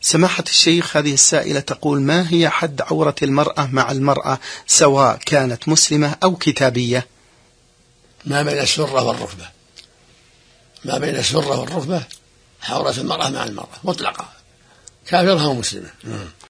سماحة الشيخ، هذه السائلة تقول: ما هي حد عورة المرأة مع المرأة سواء كانت مسلمة أو كتابية؟ ما بين السرة والركبة، ما بين السرة والركبة عورة المرأة مع المرأة مطلقة، كافرة ومسلمة.